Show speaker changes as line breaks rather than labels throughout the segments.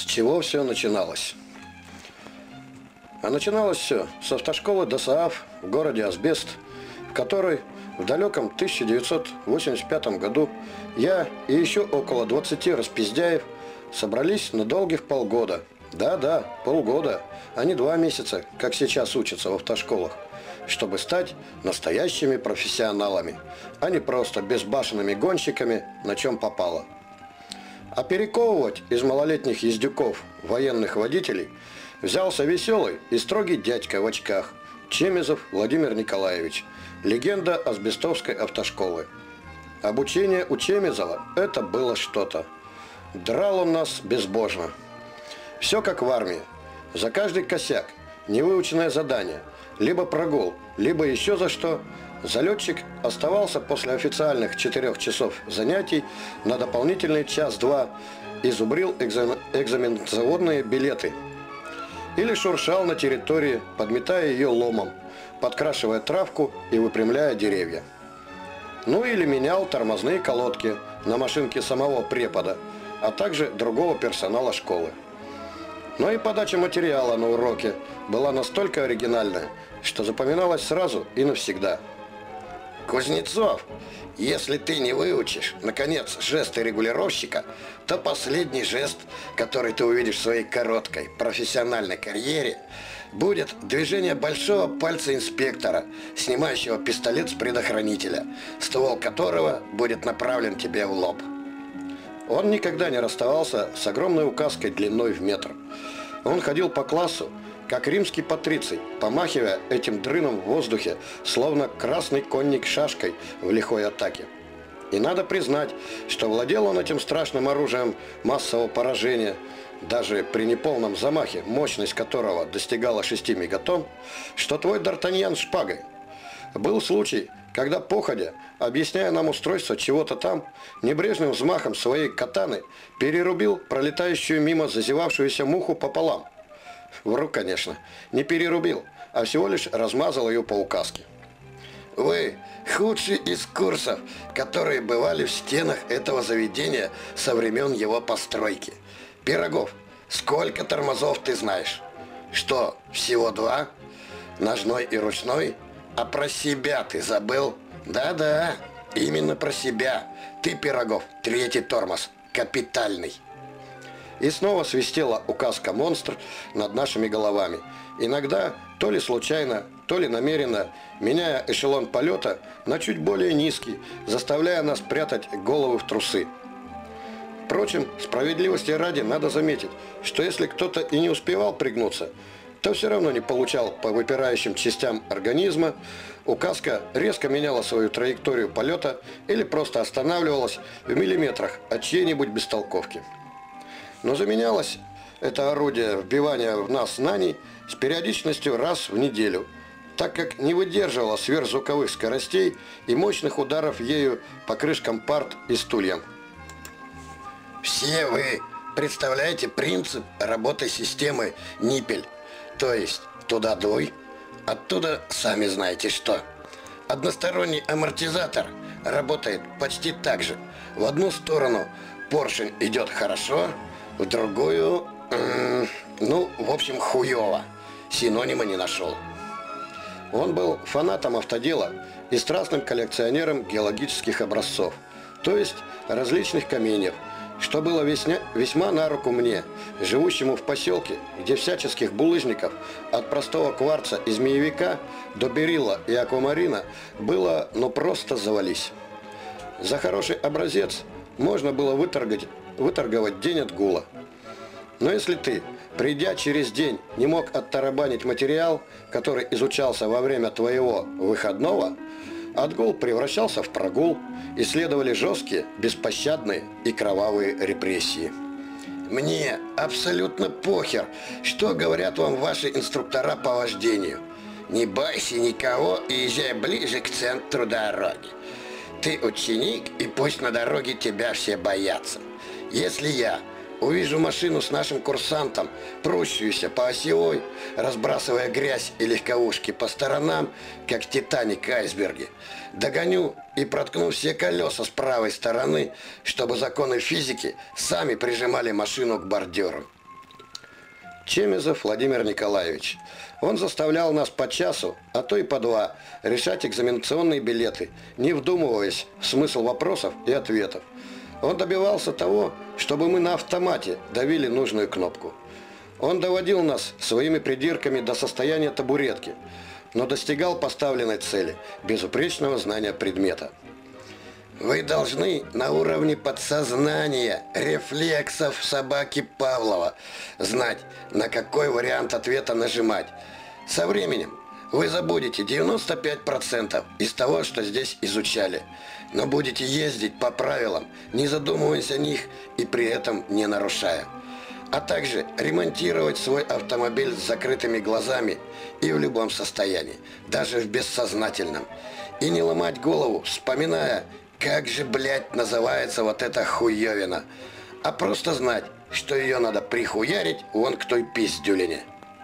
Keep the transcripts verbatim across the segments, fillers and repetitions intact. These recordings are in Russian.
чего все начиналось. А начиналось все с автошколы ДОСААФ в городе Асбест, в которой в далеком тысяча девятьсот восемьдесят пятом году я и еще около двадцати распиздяев собрались на долгих полгода. Да-да, полгода, а не два месяца, как сейчас учатся в автошколах, чтобы стать настоящими профессионалами, а не просто безбашенными гонщиками, на чем попало. А перековывать из малолетних ездюков военных водителей взялся веселый и строгий дядька в очках Чемезов Владимир Николаевич, легенда асбестовской автошколы. Обучение у Чемезова – это было что-то. Драл он нас безбожно. Все как в армии. За каждый косяк, невыученное задание, либо прогул, либо еще за что, залетчик оставался после официальных четырех часов занятий на дополнительный час-два и зубрил экзамен, экзаменационные билеты. Или шуршал на территории, подметая ее ломом, подкрашивая травку и выпрямляя деревья. Ну или менял тормозные колодки на машинке самого препода, а также другого персонала школы. Но и подача материала на уроке была настолько оригинальная, что запоминалась сразу и навсегда.
Кузнецов, если ты не выучишь, наконец, жесты регулировщика, то последний жест, который ты увидишь в своей короткой профессиональной карьере, будет движение большого пальца инспектора, снимающего пистолет с предохранителя, ствол которого будет направлен тебе в лоб.
Он никогда не расставался с огромной указкой длиной в метр. Он ходил по классу, как римский патриций, помахивая этим дрыном в воздухе, словно красный конник шашкой в лихой атаке. И надо признать, что владел он этим страшным оружием массового поражения, даже при неполном замахе, мощность которого достигала шести мегатонн, что твой Д'Артаньян с шпагой. Был случай, когда походя, объясняя нам устройство чего-то там, небрежным взмахом своей катаны перерубил пролетающую мимо зазевавшуюся муху пополам. Вру, конечно, не перерубил, а всего лишь размазал ее по указке.
Вы худший из курсов, которые бывали в стенах этого заведения со времен его постройки. Пирогов, сколько тормозов ты знаешь? Что, всего два? Ножной и ручной? А про себя ты забыл? Да-да, именно про себя. Ты, Пирогов, третий тормоз, капитальный.
И снова свистела указка «Монстр» над нашими головами. Иногда, то ли случайно, то ли намеренно, меняя эшелон полета на чуть более низкий, заставляя нас прятать головы в трусы. Впрочем, справедливости ради надо заметить, что если кто-то и не успевал пригнуться, то все равно не получал по выпирающим частям организма, указка резко меняла свою траекторию полета или просто останавливалась в миллиметрах от чьей-нибудь бестолковки. Но заменялось это орудие вбивания в нас знаний с периодичностью раз в неделю, так как не выдерживало сверхзвуковых скоростей и мощных ударов ею по крышкам парт и стульям.
Все вы представляете принцип работы системы «Ниппель», то есть туда дуй, оттуда сами знаете что. Односторонний амортизатор работает почти так же. В одну сторону поршень идет хорошо, в другую, ну, в общем, хуёво. Синонима не нашел.
Он был фанатом автодела и страстным коллекционером геологических образцов, то есть различных каменьев, что было весьма, весьма на руку мне, живущему в поселке, где всяческих булыжников от простого кварца и змеевика до берилла и аквамарина было ну просто завались. За хороший образец можно было выторговать, выторговать день отгула. Но если ты, придя через день, не мог оттарабанить материал, который изучался во время твоего выходного, отгул превращался в прогул, и следовали жесткие, беспощадные и кровавые репрессии.
Мне абсолютно похер, что говорят вам ваши инструктора по вождению. Не бойся никого и езжай ближе к центру дороги. Ты ученик, и пусть на дороге тебя все боятся. Если я увижу машину с нашим курсантом, прущуюся по осевой, разбрасывая грязь и легковушки по сторонам, как Титаник айсберги, догоню и проткну все колеса с правой стороны, чтобы законы физики сами прижимали машину к бордюру.
Чемезов Владимир Николаевич. Он заставлял нас по часу, а то и по два, решать экзаменационные билеты, не вдумываясь в смысл вопросов и ответов. Он добивался того, чтобы мы на автомате давили нужную кнопку. Он доводил нас своими придирками до состояния табуретки, но достигал поставленной цели – безупречного знания предмета.
Вы должны на уровне подсознания, рефлексов собаки Павлова знать, на какой вариант ответа нажимать. Со временем вы забудете девяносто пять процентов из того, что здесь изучали, но будете ездить по правилам, не задумываясь о них и при этом не нарушая. А также ремонтировать свой автомобиль с закрытыми глазами и в любом состоянии, даже в бессознательном. И не ломать голову, вспоминая, как же, блядь, называется вот эта хуевина, а просто знать, что ее надо прихуярить вон к той пиздюлине.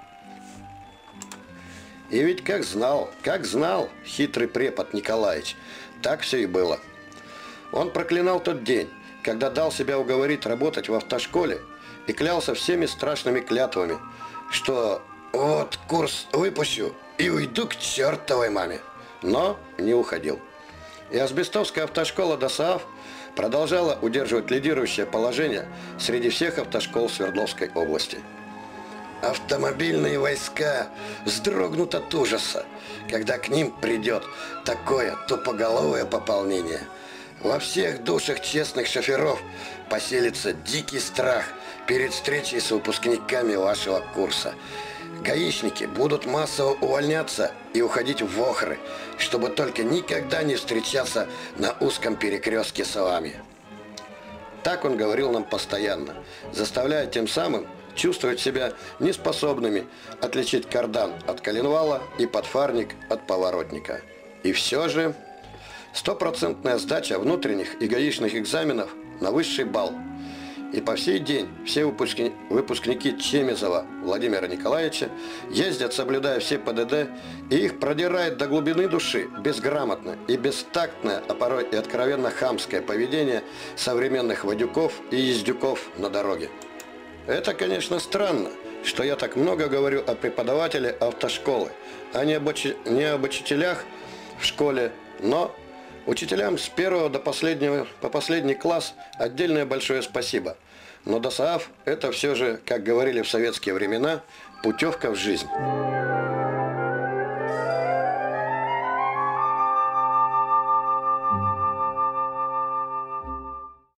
И ведь как знал, как знал хитрый препод Николаевич, так все и было. Он проклинал тот день, когда дал себя уговорить работать в автошколе и клялся всеми страшными клятвами, что
вот курс выпущу и уйду к чертовой маме.
Но не уходил. И Асбестовская автошкола ДОСААФ продолжала удерживать лидирующее положение среди всех автошкол Свердловской области.
Автомобильные войска вздрогнут от ужаса, когда к ним придет такое тупоголовое пополнение. Во всех душах честных шоферов поселится дикий страх перед встречей с выпускниками вашего курса. Гаишники будут массово увольняться и уходить в вохры, чтобы только никогда не встречаться на узком перекрестке с вами.
Так он говорил нам постоянно, заставляя тем самым чувствовать себя неспособными отличить кардан от коленвала и подфарник от поворотника. И все же стопроцентная сдача внутренних и гаишных экзаменов на высший балл. И по сей день все выпускни... выпускники Чемезова Владимира Николаевича ездят, соблюдая все ПДД, и их продирает до глубины души безграмотное и бестактное, а порой и откровенно хамское поведение современных водюков и ездюков на дороге. Это, конечно, странно, что я так много говорю о преподавателе автошколы, а не об, учи... не об учителях в школе, но учителям с первого до последнего, по последний класс отдельное большое спасибо. Но ДОСААФ – это все же, как говорили в советские времена, путевка в жизнь.